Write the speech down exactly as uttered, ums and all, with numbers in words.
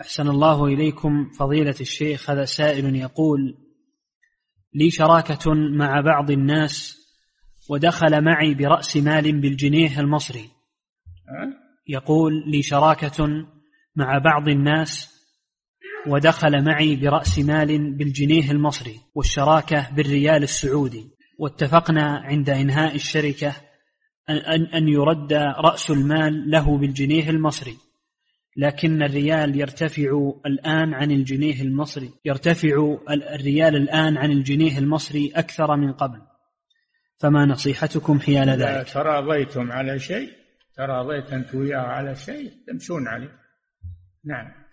أحسن الله إليكم فضيلة الشيخ. هذا سائل يقول: لي شراكة مع بعض الناس ودخل معي برأس مال بالجنيه المصري. يقول: لي شراكة مع بعض الناس ودخل معي برأس مال بالجنيه المصري والشراكة بالريال السعودي، واتفقنا عند إنهاء الشركة أن, أن يرد رأس المال له بالجنيه المصري، لكن الريال يرتفع الآن عن الجنيه المصري يرتفع الريال الآن عن الجنيه المصري أكثر من قبل، فما نصيحتكم حيال ذلك؟ تراضيتم على شيء، تراضيت أنت وياه على شيء تمشون عليه. نعم.